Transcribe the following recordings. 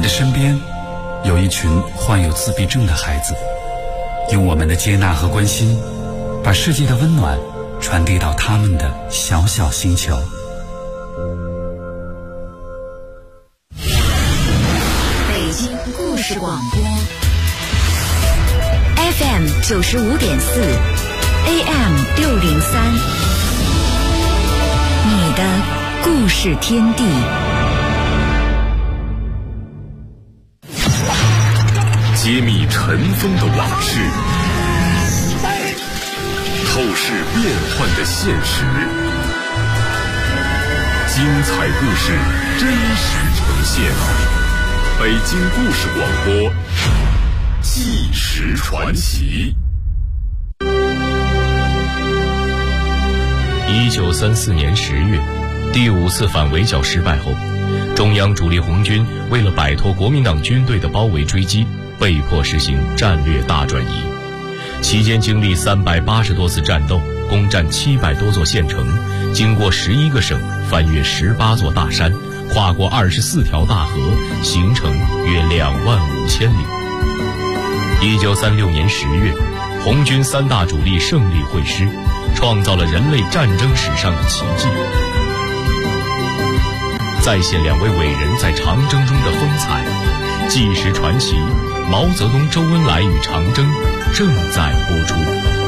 的身边有一群患有自闭症的孩子，用我们的接纳和关心，把世界的温暖传递到他们的小小星球。 北京故事广播 FM 95.4 AM 603，你的故事天地。 揭秘尘封的往事，透视变幻的现实，精彩故事真实呈现。北京故事广播，纪实传奇。 1934年10月，第5次反围剿失败后，中央主力红军为了摆脱国民党军队的包围追击，被迫实行战略大转移。期间经历380多次战斗，攻占700多座县城，经过11个省，翻越18座大山，跨过24条大河，行程约25000里。1936年10月，红军3大主力胜利会师，创造了人类战争史上的奇迹，再现2位伟人在长征中的风采。纪实传奇，毛泽东、周恩来与长征正在播出。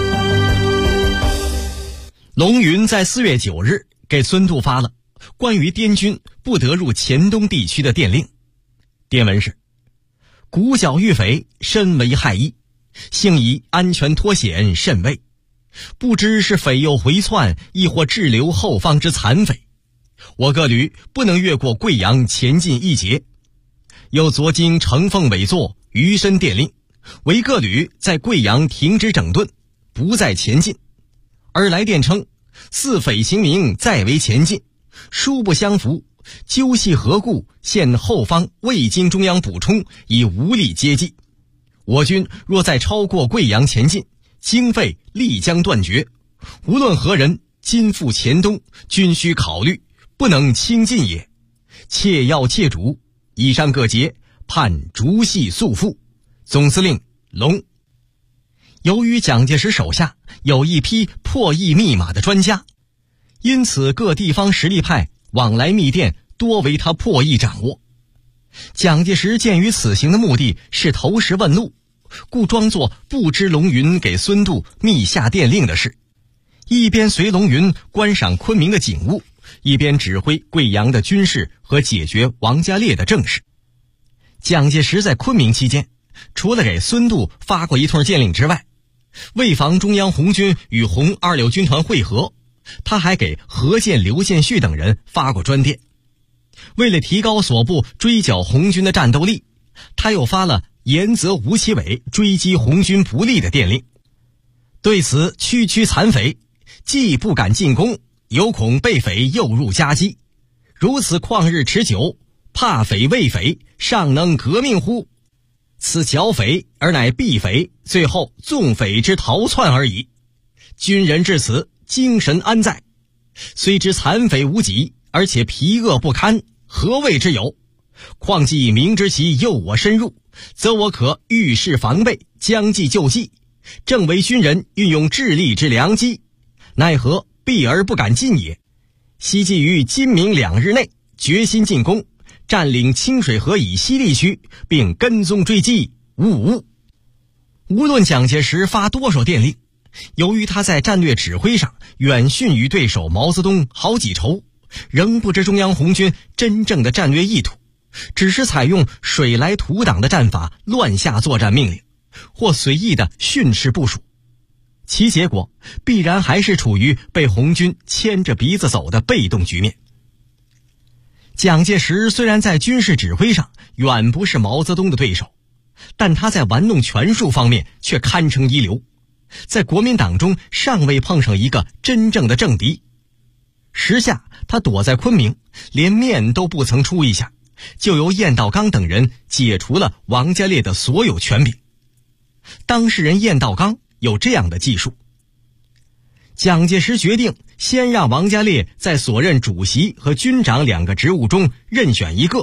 龙云在4月9日给孙度发了关于滇军不得入黔东地区的电令。电文是：鼓角遇匪，深为害意，幸以安全脱险甚慰。不知是匪诱回窜，亦或滞留后方之残匪，我各旅不能越过贵阳前进一节。又昨经承奉委座，余申电令，为各旅在贵阳停止整顿，不再前进。而来电称，似匪行名再为前进，殊不相符，究系何故？现后方未经中央补充，已无力接济。我军若再超过贵阳前进，经费立将断绝。无论何人今赴黔东，均需考虑，不能轻进也。切要切主。以上各节判逐系速复。总司令龙。由于蒋介石手下有一批破译密码的专家，因此各地方实力派往来密电多为他破译掌握。蒋介石鉴于此行的目的是投石问路，故装作不知龙云给孙度密下电令的事，一边随龙云观赏昆明的景物，一边指挥贵阳的军事和解决王家烈的政事。蒋介石在昆明期间，除了给孙度发过一通电令之外，为防中央红军与红26军团会合，他还给何键、刘建绪等人发过专电。为了提高所部追剿红军的战斗力，他又发了严责吴奇伟追击红军不利的电令。对此区区残匪，既不敢进攻，有恐被匪诱入夹击，如此旷日持久，怕匪畏匪，尚能革命乎？此剿匪而乃避匪，最后纵匪之逃窜而已。军人至此，精神安在？虽知残匪无几，而且疲饿不堪，何谓之有？况既明知其诱我深入，则我可遇事防备，将计就计，正为军人运用智力之良机，奈何避而不敢进也。希冀于今明2日内决心进攻，占领清水河以西地区，并跟踪追击。无论蒋介石发多少电令，由于他在战略指挥上远逊于对手毛泽东好几筹，仍不知中央红军真正的战略意图，只是采用水来土挡的战法乱下作战命令，或随意的训斥部署，其结果必然还是处于被红军牵着鼻子走的被动局面。蒋介石虽然在军事指挥上远不是毛泽东的对手，但他在玩弄权术方面却堪称一流，在国民党中尚未碰上一个真正的政敌。时下他躲在昆明，连面都不曾出一下，就由晏道刚等人解除了王家烈的所有权柄。当事人晏道刚有这样的记述：蒋介石决定先让王家烈在所任主席和军长2个职务中任选一个，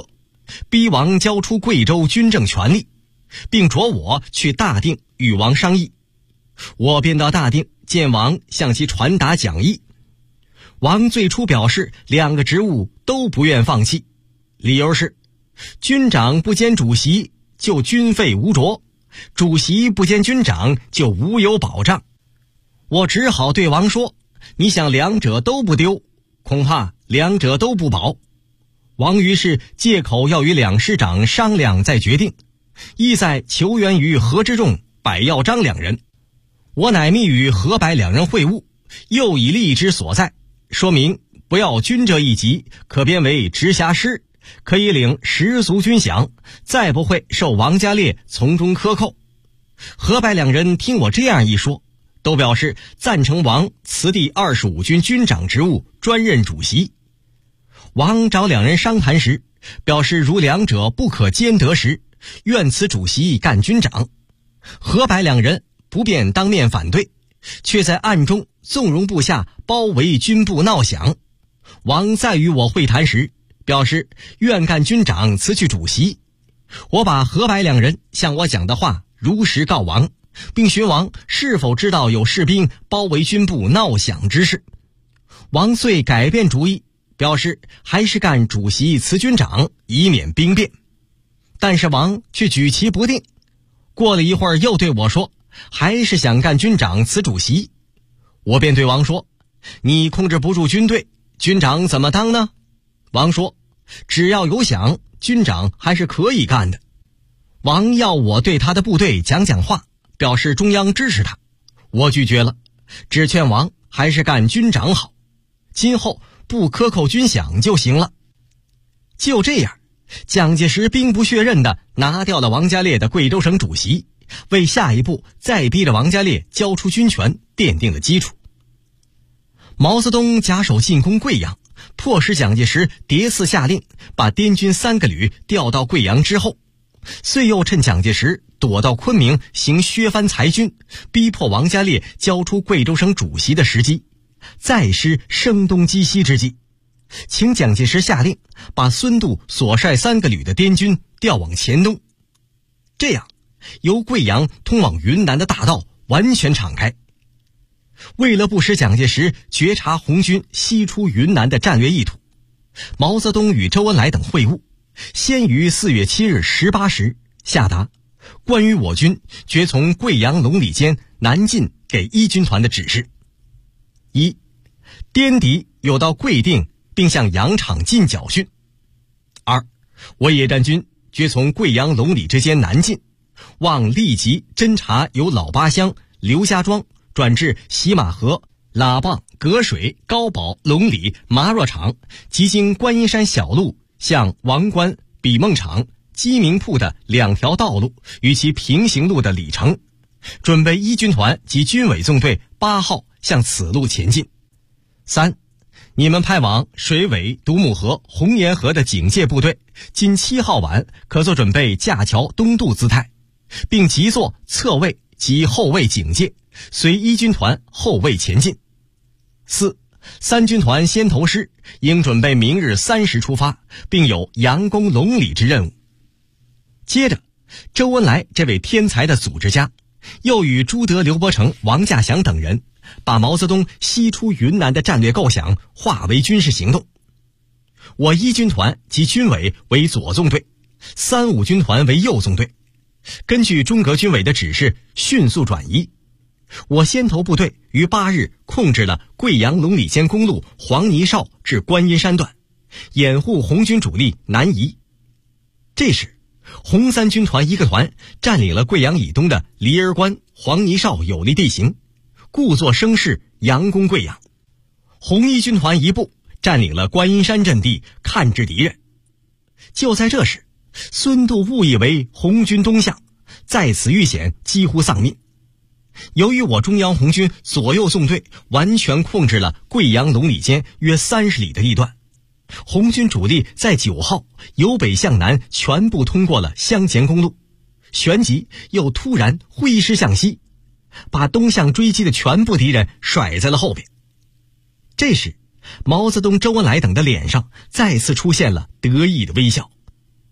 逼王交出贵州军政权力，并着我去大定与王商议。我便到大定见王，向其传达讲议。王最初表示2个职务都不愿放弃，理由是军长不兼主席就军费无着，主席不兼军长就无有保障。我只好对王说，你想2者都不丢，恐怕2者都不保。王于是借口要与2师长商量再决定，意在求援于何之仲、柏耀章2人。我乃密与何柏2人会晤，又以利之所在，说明不要军这一级，可编为直辖师，可以领10足军饷，再不会受王家烈从中克扣。何柏2人听我这样一说，都表示赞成王辞第25军军长职务，专任主席。王找2人商谈时，表示如2者不可兼得时，愿辞主席干军长。何柏2人不便当面反对，却在暗中纵容部下包围军部闹饷。王再与我会谈时，表示愿干军长，辞去主席。我把何柏2人向我讲的话如实告王，并询王是否知道有士兵包围军部闹饷之事。王遂改变主意，表示还是干主席辞军长，以免兵变。但是王却举棋不定，过了一会儿又对我说，还是想干军长辞主席。我便对王说，你控制不住军队，军长怎么当呢？王说，只要有饷，军长还是可以干的。王要我对他的部队讲讲话，表示中央支持他。我拒绝了，只劝王还是干军长好，今后不克扣军饷就行了。就这样，蒋介石兵不血刃地拿掉了王家烈的贵州省主席，为下一步再逼着王家烈交出军权奠定了基础。毛泽东假手进攻贵阳，迫使蒋介石迭次下令把滇军3个旅调到贵阳之后，遂又趁蒋介石躲到昆明行削藩裁军，逼迫王家烈交出贵州省主席的时机，再施声东击西之计，请蒋介石下令把孙度所率3个旅的滇军调往黔东。这样，由贵阳通往云南的大道完全敞开。为了不使蒋介石觉察红军西出云南的战略意图，毛泽东与周恩来等会晤，先于4月7日18时下达关于我军决从贵阳龙里间南进给1军团的指示。1. 滇敌有到贵定并向羊场进剿训。2. 我野战军决从贵阳龙里之间南进，望立即侦察由老八乡、刘家庄转至喜马河、喇棒、隔水、高堡、龙里、麻若场，即经观音山小路向王关、比孟场、鸡鸣铺的2条道路与其平行路的里程，准备1军团及军委纵队8号向此路前进。3. 你们派往水尾、独木河、红岩河的警戒部队，今7号晚可做准备架桥东渡姿态，并即作侧卫及后卫警戒，随1军团后卫前进。4. 3军团先头师应准备明日3时出发，并有佯攻龙里之任务。接着，周恩来这位天才的组织家，又与朱德、刘伯承、王稼祥等人，把毛泽东西出云南的战略构想化为军事行动。我1军团及军委为左纵队，3、5军团为右纵队，根据中革军委的指示迅速转移。我先头部队于8日控制了贵阳龙里间公路黄泥哨至观音山段，掩护红军主力南移。这时，红3军团1个团占领了贵阳以东的梨儿关、黄泥哨有利地形，故作声势佯攻贵阳。红1军团1部占领了观音山阵地，看制敌人。就在这时，孙度误以为红军东向，在此遇险，几乎丧命。由于我中央红军左右纵队完全控制了贵阳龙里间约30里的地段，红军主力在9号由北向南全部通过了湘黔公路，旋即又突然挥师向西，把东向追击的全部敌人甩在了后边。这时，毛泽东、周恩来等的脸上再次出现了得意的微笑。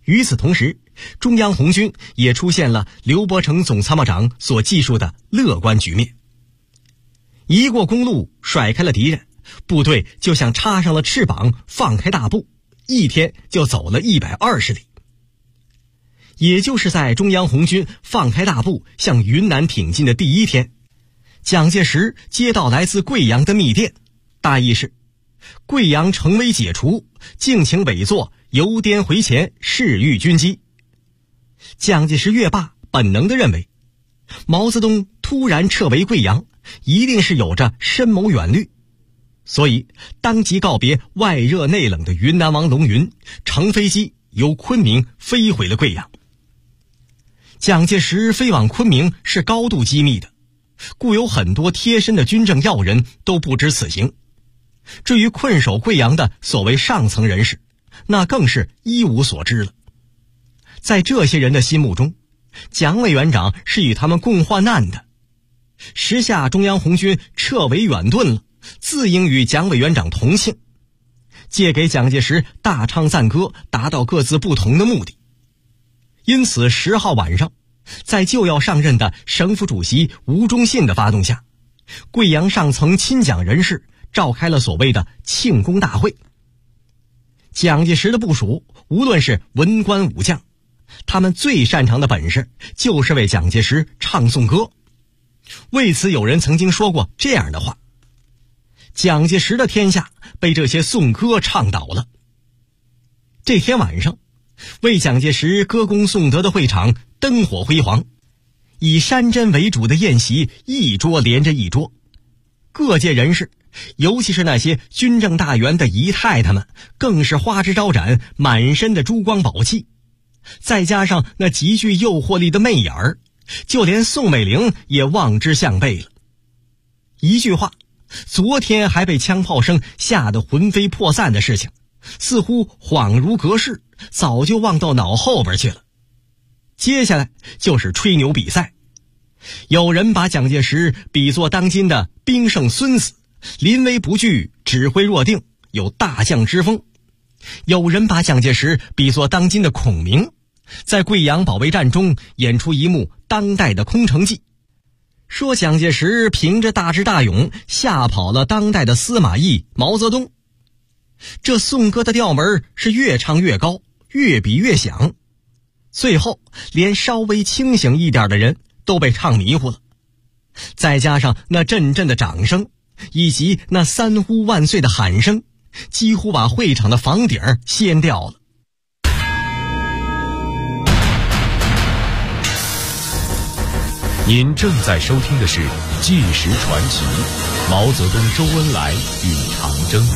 与此同时，中央红军也出现了刘伯承总参谋长所记述的乐观局面。一过公路，甩开了敌人，部队就像插上了翅膀，放开大步，一天就走了120里。也就是在中央红军放开大步向云南挺进的第一天，蒋介石接到来自贵阳的密电，大意是贵阳城危解除，敬请委座由滇回前誓谕军机。蒋介石阅罢，本能地认为毛泽东突然撤围贵阳，一定是有着深谋远虑，所以当即告别外热内冷的云南王龙云，乘飞机由昆明飞回了贵阳。蒋介石飞往昆明是高度机密的，故有很多贴身的军政要人都不知此行。至于困守贵阳的所谓上层人士，那更是一无所知了。在这些人的心目中，蒋委员长是与他们共患难的，时下中央红军撤围远遁了，自应与蒋委员长同庆，借给蒋介石大唱赞歌，达到各自不同的目的。因此10号晚上，在就要上任的省府主席吴忠信的发动下，贵阳上层亲蒋人士召开了所谓的庆功大会。蒋介石的部属无论是文官武将，他们最擅长的本事就是为蒋介石唱颂歌。为此有人曾经说过这样的话：蒋介石的天下被这些颂歌唱倒了。这天晚上，为蒋介石歌功颂德的会场灯火辉煌，以山珍为主的宴席一桌连着一桌，各界人士，尤其是那些军政大员的姨太太们，更是花枝招展，满身的珠光宝气，再加上那极具诱惑力的媚眼儿，就连宋美龄也望之项背了。一句话，昨天还被枪炮声吓得魂飞魄散的事情，似乎恍如隔世，早就忘到脑后边去了。接下来就是吹牛比赛，有人把蒋介石比作当今的兵圣孙子，临危不惧，指挥若定，有大将之风；有人把蒋介石比作当今的孔明，在贵阳保卫战中演出一幕当代的空城计，说蒋介石凭着大智大勇吓跑了当代的司马懿、毛泽东。这颂歌的调门是越唱越高，越比越响，最后连稍微清醒一点的人都被唱迷糊了。再加上那阵阵的掌声，以及那三呼万岁的喊声，几乎把会场的房顶掀掉了。 您正在收听的是《纪实传奇》，毛泽东、周恩来与长征。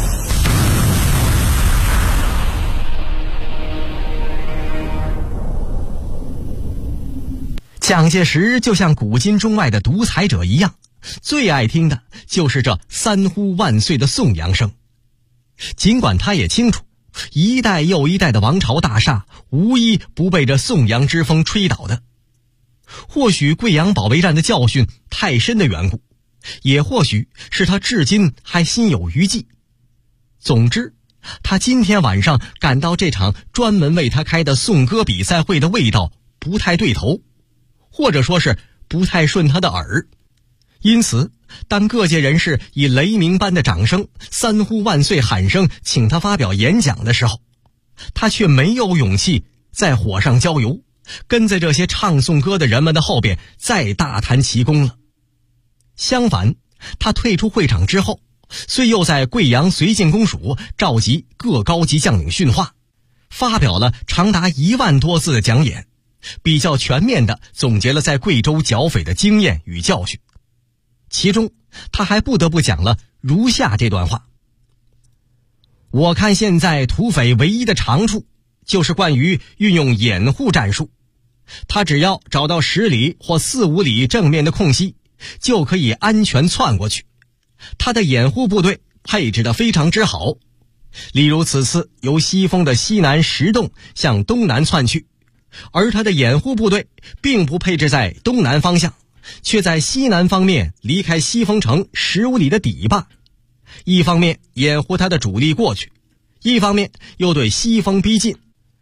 蒋介石就像古今中外的独裁者一样，最爱听的就是这三呼万岁的颂扬声。尽管他也清楚，一代又一代的王朝大厦无一不被这颂扬之风吹倒的。或许贵阳保卫战的教训太深的缘故，也或许是他至今还心有余悸。总之，他今天晚上感到这场专门为他开的颂歌比赛会的味道不太对头，或者说是不太顺他的耳。因此，当各界人士以雷鸣般的掌声、三呼万岁喊声请他发表演讲的时候，他却没有勇气再火上浇油，跟在这些唱颂歌的人们的后边再大谈奇功了。相反，他退出会场之后，虽又在贵阳绥靖公署召集各高级将领训话，发表了长达1万多字的讲演，比较全面地总结了在贵州剿匪的经验与教训。其中他还不得不讲了如下这段话：我看现在土匪唯一的长处就是关于运用掩护战术，他只要找到10里或4、5里正面的空隙，就可以安全窜过去。他的掩护部队配置得非常之好，例如此次由西风的西南10洞向东南窜去，而他的掩护部队并不配置在东南方向，却在西南方面离开西风城15里的底坝，一方面掩护他的主力过去，一方面又对西风逼近，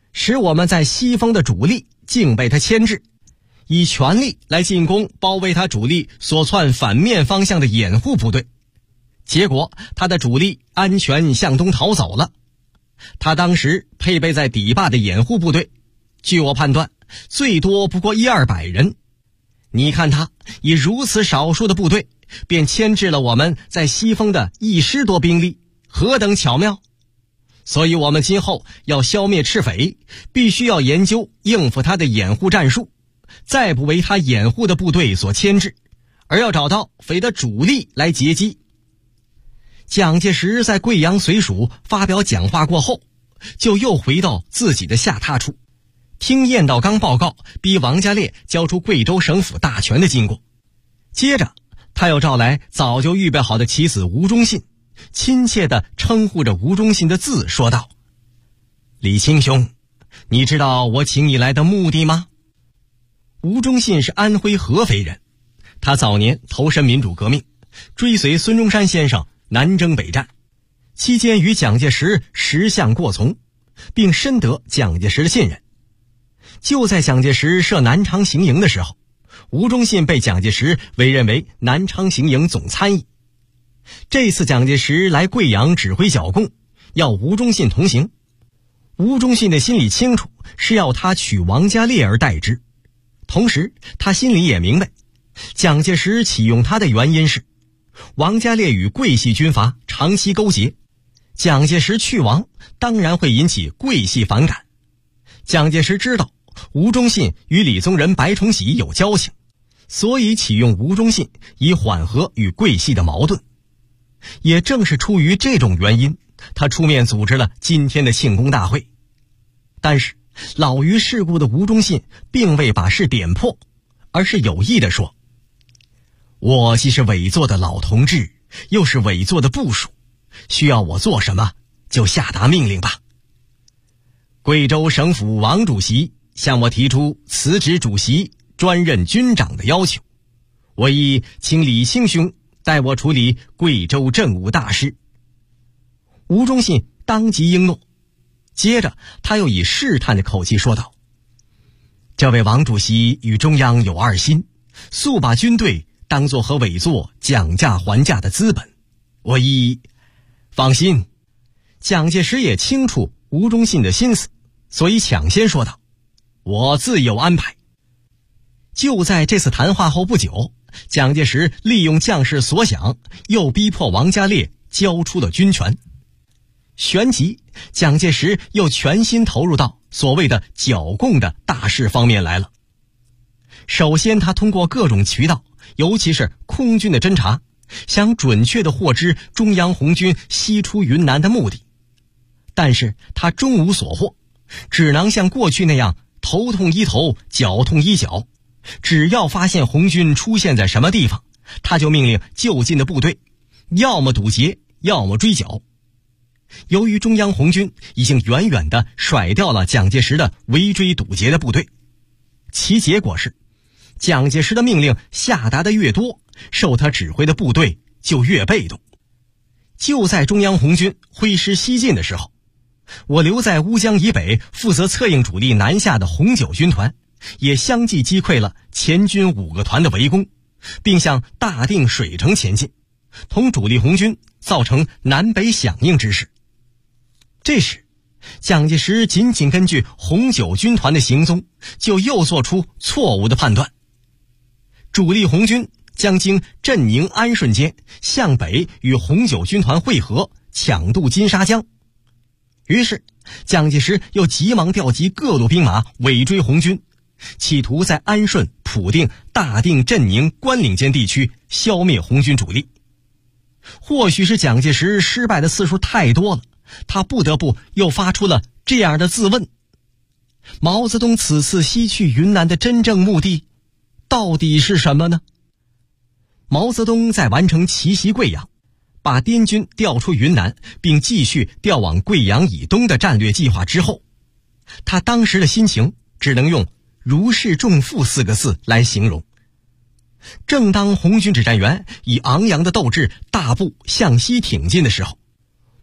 使我们在西风的主力竟被他牵制，以全力来进攻包围他主力所窜反面方向的掩护部队。结果他的主力安全向东逃走了。他当时配备在底坝的掩护部队，据我判断最多不过100-200人。你看他以如此少数的部队便牵制了我们在西风的10多兵力，何等巧妙！所以我们今后要消灭赤匪，必须要研究应付他的掩护战术，再不为他掩护的部队所牵制，而要找到匪的主力来截击。蒋介石在贵阳绥署发表讲话过后，就又回到自己的下榻处，听晏道刚报告逼王家烈交出贵州省府大权的经过。接着他又召来早就预备好的其子吴忠信，亲切地称呼着吴忠信的字，说道：李清兄，你知道我请你来的目的吗？吴忠信是安徽合肥人，他早年投身民主革命，追随孙中山先生南征北战，期间与蒋介石10项过从，并深得蒋介石的信任。就在蒋介石设南昌行营的时候，吴忠信被蒋介石委任为南昌行营总参议。这次蒋介石来贵阳指挥剿共，要吴忠信同行。吴忠信的心里清楚，是要他取王家烈而代之。同时他心里也明白，蒋介石启用他的原因是王家烈与桂系军阀长期勾结，蒋介石去王当然会引起桂系反感。蒋介石知道吴忠信与李宗仁、白崇禧有交情，所以启用吴忠信以缓和与桂系的矛盾。也正是出于这种原因，他出面组织了今天的庆功大会。但是老于世故的吴忠信并未把事点破，而是有意地说：我既是委座的老同志，又是委座的部属，需要我做什么就下达命令吧。贵州省府王主席向我提出辞职主席，专任军长的要求，我已请李清兄代我处理贵州政务大事。吴忠信当即应诺。接着他又以试探的口气说道：这位王主席与中央有二心，素把军队当作和委座讲价还价的资本，我已放心。蒋介石也清楚吴忠信的心思，所以抢先说道：我自有安排。就在这次谈话后不久，蒋介石利用将士所想，又逼迫王家烈交出了军权。旋即蒋介石又全心投入到所谓的剿共的大事方面来了。首先他通过各种渠道，尤其是空军的侦察，想准确地获知中央红军西出云南的目的。但是他终无所获，只能像过去那样头痛医头，脚痛医脚。只要发现红军出现在什么地方，他就命令就近的部队要么堵截，要么追剿。由于中央红军已经远远地甩掉了蒋介石的围追堵截的部队，其结果是蒋介石的命令下达的越多，受他指挥的部队就越被动。就在中央红军挥师西进的时候，我留在乌江以北负责策应主力南下的红九军团也相继击溃了前军5个团的围攻，并向大定水城前进，同主力红军造成南北响应之势。这时蒋介石仅仅根据红九军团的行踪，就又做出错误的判断。主力红军将经镇宁、安顺间向北与红九军团会合，抢渡金沙江。于是蒋介石又急忙调集各路兵马尾追红军，企图在安顺、普定、大定、镇宁、关岭间地区消灭红军主力。或许是蒋介石失败的次数太多了，他不得不又发出了这样的自问：毛泽东此次西去云南的真正目的到底是什么呢？毛泽东在完成奇袭贵阳，把滇军调出云南，并继续调往贵阳以东的战略计划之后，他当时的心情只能用如释重负4个字来形容。正当红军指战员以昂扬的斗志大步向西挺进的时候，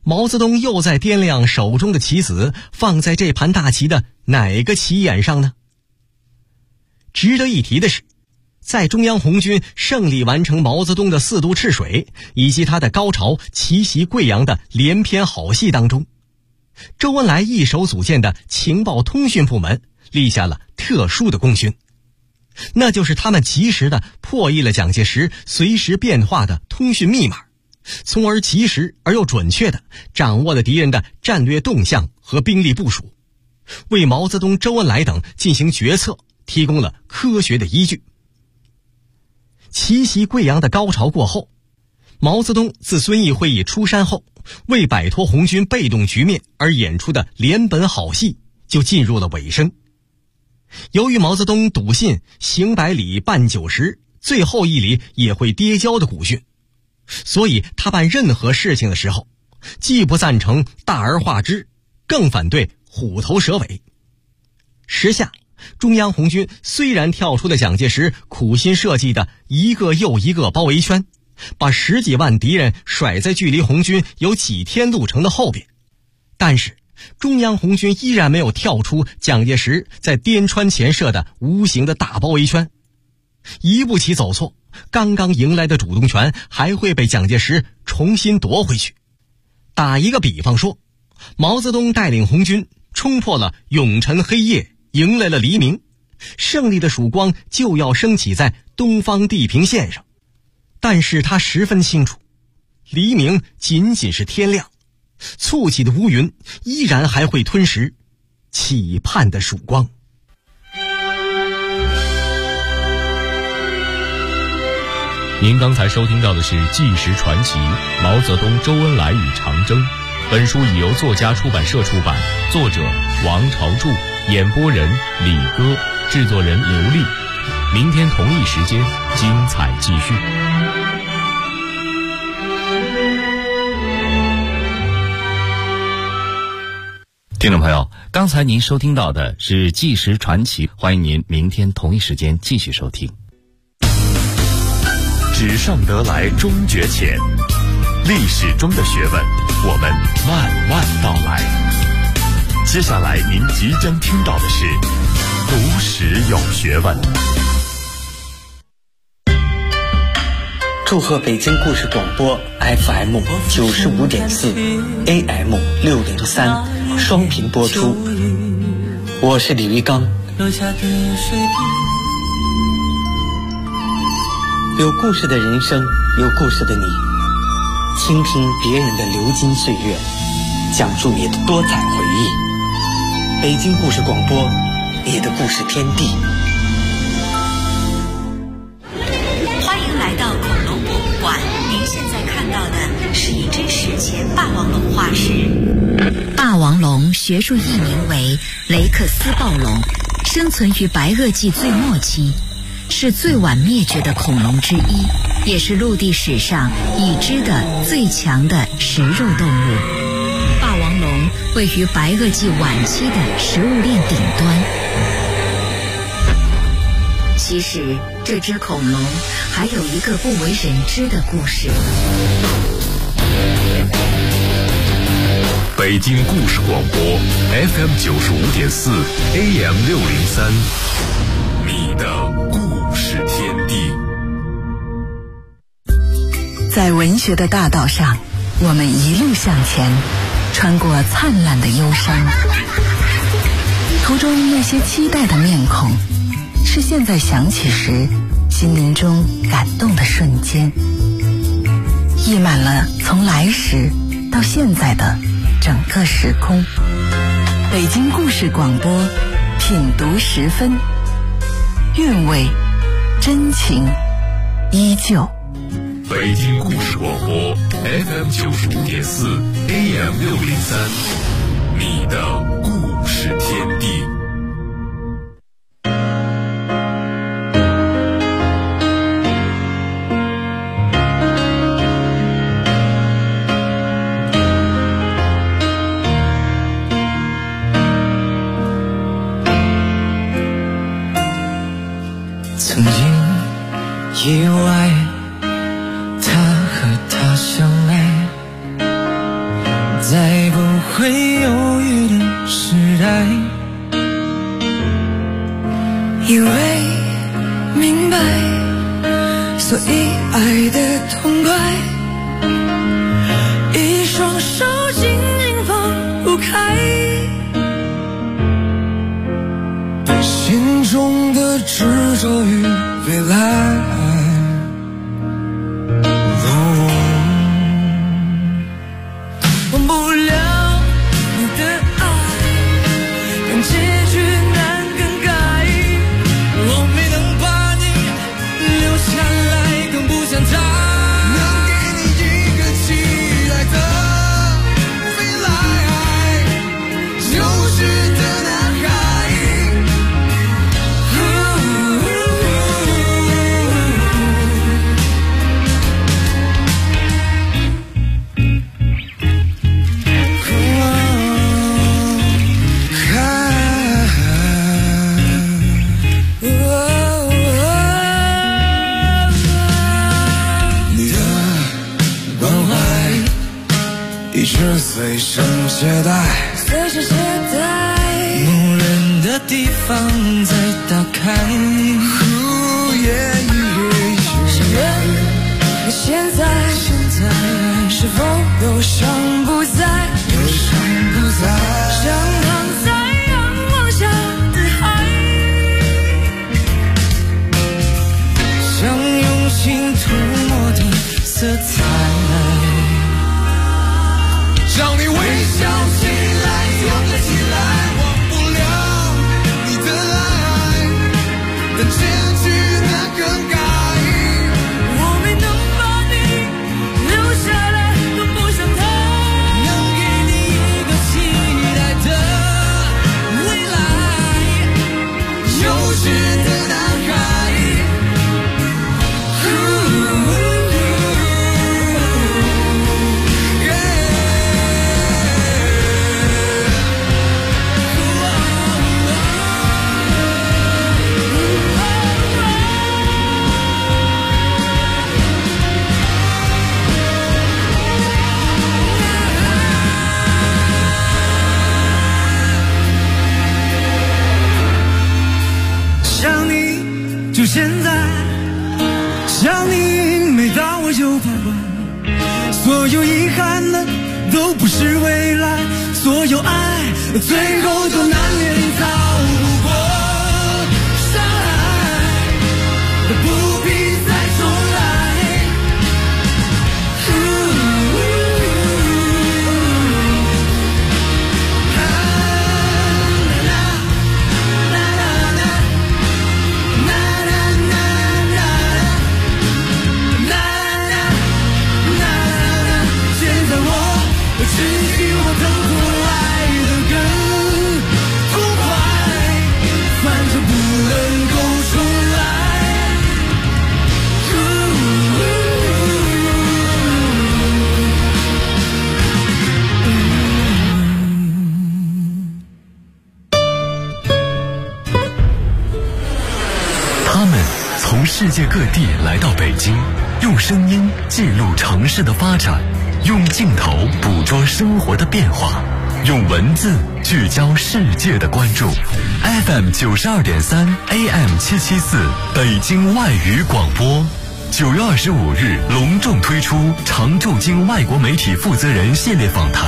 毛泽东又在掂量手中的棋子放在这盘大棋的哪个棋眼上呢？值得一提的是，在中央红军胜利完成毛泽东的4渡赤水以及他的高潮奇袭贵阳的连篇好戏当中，周恩来一手组建的情报通讯部门立下了特殊的功勋，那就是他们及时地破译了蒋介石随时变化的通讯密码，从而及时而又准确地掌握了敌人的战略动向和兵力部署，为毛泽东、周恩来等进行决策提供了科学的依据。奇袭贵阳的高潮过后，毛泽东自遵义会议出山后，为摆脱红军被动局面而演出的连本好戏就进入了尾声。由于毛泽东笃信行百里半90，最后一里也会跌跤的古训，所以他办任何事情的时候，既不赞成大而化之，更反对虎头蛇尾。时下中央红军虽然跳出了蒋介石苦心设计的一个又一个包围圈，把10几万敌人甩在距离红军有几天路程的后边，但是中央红军依然没有跳出蒋介石在滇川前设的无形的大包围圈。一步棋走错，刚刚迎来的主动权还会被蒋介石重新夺回去。打一个比方说，毛泽东带领红军冲破了永沉黑夜，迎来了黎明，胜利的曙光就要升起在东方地平线上。但是他十分清楚，黎明仅仅是天亮，簇起的乌云依然还会吞噬期盼的曙光。 您刚才收听到的是《纪实传奇：毛泽东、周恩来与长征》。本书已由作家出版社出版，作者王朝柱，演播人李歌，制作人刘丽。明天同一时间，精彩继续。 听众朋友，刚才您收听到的是《纪实传奇》，欢迎您明天同一时间继续收听。 纸上得来终觉浅，历史中的学问，我们慢慢道来。接下来您即将听到的是读史有学问。 祝贺北京故事广播 FM 95.4 AM 603双频播出，我是李玉刚。有故事的人生，有故事的你，倾听别人的流金岁月，讲述你的多彩回忆。北京故事广播，你的故事天地。 欢迎来到恐龙博物馆，您现在看到的是一只史前霸王龙化石。霸王龙学术译名为雷克斯暴龙，生存于白垩纪最末期，是最晚灭绝的恐龙之一，也是陆地史上已知的最强的食肉动物。霸王龙位于白垩纪晚期的食物链顶端。其实这只恐龙还有一个不为人知的故事。 北京故事广播 FM 95.4 AM 603，你的故事天地。 在文学的大道上，我们一路向前，穿过灿烂的忧伤，途中那些期待的面孔，是现在想起时心灵中感动的瞬间，溢满了从来时到现在的整个时空。北京故事广播，品读10分，韵味真情依旧。 北京故事广播 FM 95.4 AM 603，你的故事天地。 曾经意外他和她相爱， 以为明白，所以爱得痛快，一双手紧紧放不开， 心中的执着与未来， 忘不了你的爱，但结局难更改，我没能把你留下来，更不想再能给你一个期待的未来，丢失的男孩， 你的关怀一直随身携带， 随身携带， 无人的地方再打开。 想问你现在是否忧伤不在？像躺在阳光下的海， 像用心涂抹的色彩，让你微笑起来，勇敢起来，忘不了你的爱，但结局难更改。 我没能把你留下来，更不想他能给你一个期待的未来，幼稚的男孩。想你就现在，想你每当我就徘徊，所有遗憾的都不是未来，所有爱最后都难免逃不过伤害，不必再重来。只许我等不来的更痛快，反正不能够重来。 他们从世界各地来到北京，用声音记录城市的发展，用镜头捕捉生活的变化，用文字聚焦世界的关注。FM 92.3 AM 774北京外语广播，9月25日隆重推出常驻京外国媒体负责人系列访谈。